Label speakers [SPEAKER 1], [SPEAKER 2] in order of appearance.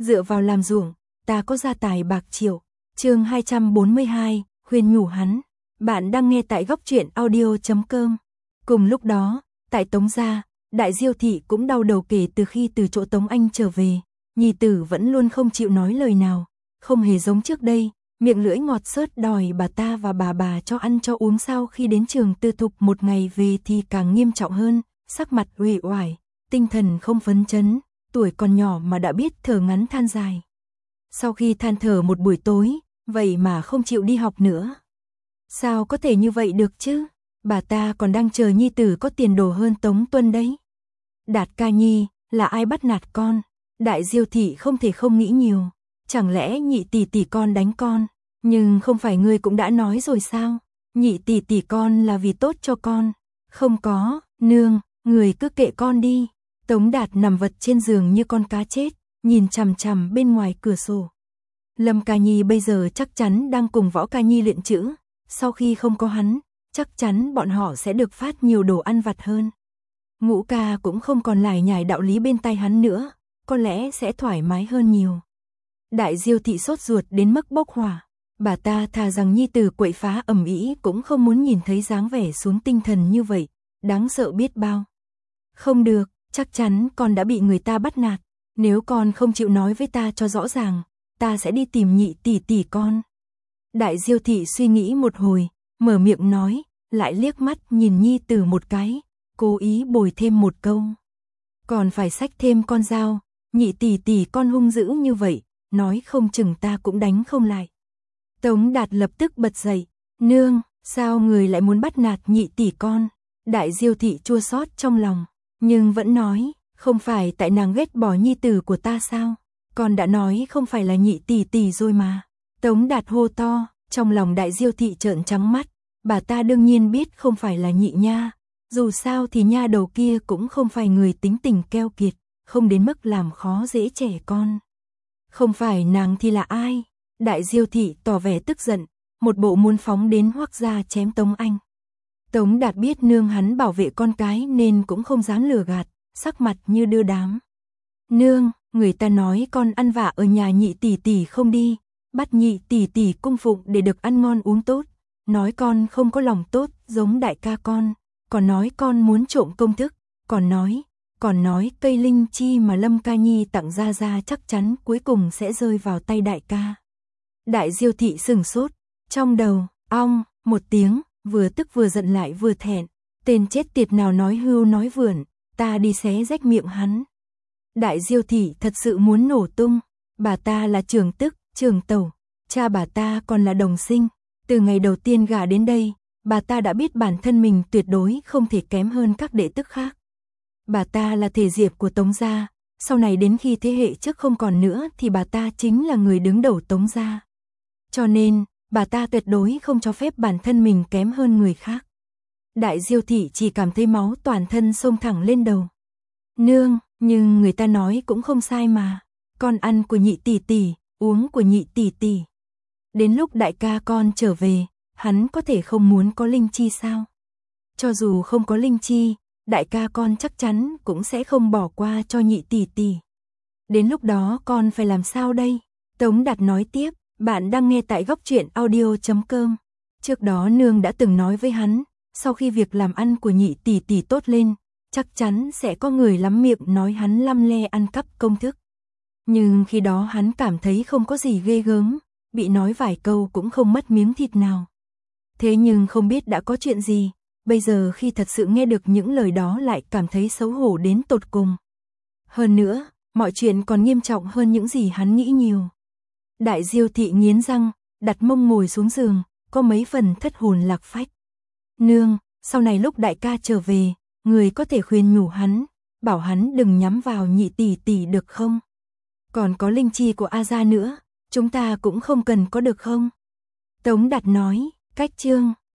[SPEAKER 1] dựa vào làm ruộng, ta có gia tài bạc triệu. Chương 242, khuyên nhủ hắn. Bạn đang nghe tại góc truyện audio.com. Cùng lúc đó, tại Tống gia, Đại Diêu thị cũng đau đầu kể từ khi từ chỗ Tống Anh trở về, nhi tử vẫn luôn không chịu nói lời nào, không hề giống trước đây, miệng lưỡi ngọt xớt đòi bà ta và bà cho ăn cho uống. Sau khi đến trường tư thục một ngày về thì càng nghiêm trọng hơn, sắc mặt uể oải, tinh thần không phấn chấn, tuổi còn nhỏ mà đã biết thở ngắn than dài. Sau khi than thở một buổi tối, vậy mà không chịu đi học nữa. Sao có thể như vậy được chứ? Bà ta còn đang chờ nhi tử có tiền đồ hơn Tống Tuân đấy. Đạt ca nhi, là ai bắt nạt con? Đại Diêu thị không thể không nghĩ nhiều. Chẳng lẽ nhị tỷ tỷ con đánh con? Nhưng không phải ngươi cũng đã nói rồi sao? Nhị tỷ tỷ con là vì tốt cho con. Không có, nương, người cứ kệ con đi. Tống Đạt nằm vật trên giường như con cá chết, nhìn chằm chằm bên ngoài cửa sổ. Lâm Ca Nhi bây giờ chắc chắn đang cùng Võ Ca Nhi luyện chữ. Sau khi không có hắn, chắc chắn bọn họ sẽ được phát nhiều đồ ăn vặt hơn. Ngũ ca cũng không còn lải nhải đạo lý bên tai hắn nữa, có lẽ sẽ thoải mái hơn nhiều. Đại Diêu thị sốt ruột đến mức bốc hỏa. Bà ta thà rằng nhi tử quậy phá ầm ĩ cũng không muốn nhìn thấy dáng vẻ xuống tinh thần như vậy, đáng sợ biết bao. Không được, chắc chắn con đã bị người ta bắt nạt. Nếu con không chịu nói với ta cho rõ ràng, ta sẽ đi tìm nhị tỷ tỷ con. Đại Diêu thị suy nghĩ một hồi, mở miệng nói, lại liếc mắt nhìn nhi tử một cái, cố ý bồi thêm một câu. Còn phải xách thêm con dao, nhị tỷ tỷ con hung dữ như vậy, nói không chừng ta cũng đánh không lại. Tống Đạt lập tức bật dậy, nương, sao người lại muốn bắt nạt nhị tỷ con? Đại Diêu thị chua xót trong lòng, nhưng vẫn nói, không phải tại nàng ghét bỏ nhi tử của ta sao? Con đã nói không phải là nhị tỷ tỷ rồi mà. Tống Đạt hô to, trong lòng Đại Diêu thị trợn trắng mắt, bà ta đương nhiên biết không phải là nhị nha, dù sao thì nha đầu kia cũng không phải người tính tình keo kiệt, không đến mức làm khó dễ trẻ con. Không phải nàng thì là ai? Đại Diêu thị tỏ vẻ tức giận, một bộ muốn phóng đến Hoắc gia chém Tống Anh. Tống Đạt biết nương hắn bảo vệ con cái nên cũng không dám lừa gạt, sắc mặt như đưa đám. Nương, người ta nói con ăn vạ ở nhà nhị tỷ tỷ không đi, bắt nhị tỷ tỷ cung phụng để được ăn ngon uống tốt, nói con không có lòng tốt giống đại ca con, còn nói con muốn trộm công thức, còn nói cây linh chi mà Lâm Ca Nhi tặng ra chắc chắn cuối cùng sẽ rơi vào tay đại ca. Đại Diêu thị sừng sốt, trong đầu, ong, một tiếng, vừa tức vừa giận lại vừa thẹn, tên chết tiệt nào nói hưu nói vượn, ta đi xé rách miệng hắn. Đại Diêu thị thật sự muốn nổ tung, bà ta là trưởng tức, trưởng tẩu, cha bà ta còn là đồng sinh, từ ngày đầu tiên gả đến đây, bà ta đã biết bản thân mình tuyệt đối không thể kém hơn các đệ tức khác. Bà ta là thể diệp của Tống gia, sau này đến khi thế hệ trước không còn nữa thì bà ta chính là người đứng đầu Tống gia. Cho nên, bà ta tuyệt đối không cho phép bản thân mình kém hơn người khác. Đại Diêu thị chỉ cảm thấy máu toàn thân xông thẳng lên đầu. Nương, nhưng người ta nói cũng không sai mà, con ăn của nhị tỷ tỷ, uống của nhị tỷ tỷ. Đến lúc đại ca con trở về, hắn có thể không muốn có linh chi sao? Cho dù không có linh chi, đại ca con chắc chắn cũng sẽ không bỏ qua cho nhị tỷ tỷ. Đến lúc đó con phải làm sao đây? Tống Đạt nói tiếp, bạn đang nghe tại góc truyện audio.com. Trước đó nương đã từng nói với hắn, sau khi việc làm ăn của nhị tỷ tỷ tốt lên, chắc chắn sẽ có người lắm miệng nói hắn lăm le ăn cắp công thức. Nhưng khi đó hắn cảm thấy không có gì ghê gớm, bị nói vài câu cũng không mất miếng thịt nào. Thế nhưng không biết đã có chuyện gì, bây giờ khi thật sự nghe được những lời đó lại cảm thấy xấu hổ đến tột cùng. Hơn nữa, mọi chuyện còn nghiêm trọng hơn những gì hắn nghĩ nhiều. Đại Diêu thị nghiến răng, đặt mông ngồi xuống giường, có mấy phần thất hồn lạc phách. Nương, sau này lúc đại ca trở về, người có thể khuyên nhủ hắn, bảo hắn đừng nhắm vào nhị tỷ tỷ được không? Còn có linh chi của A gia nữa, chúng ta cũng không cần có được không? Tống Đạt nói, cách chương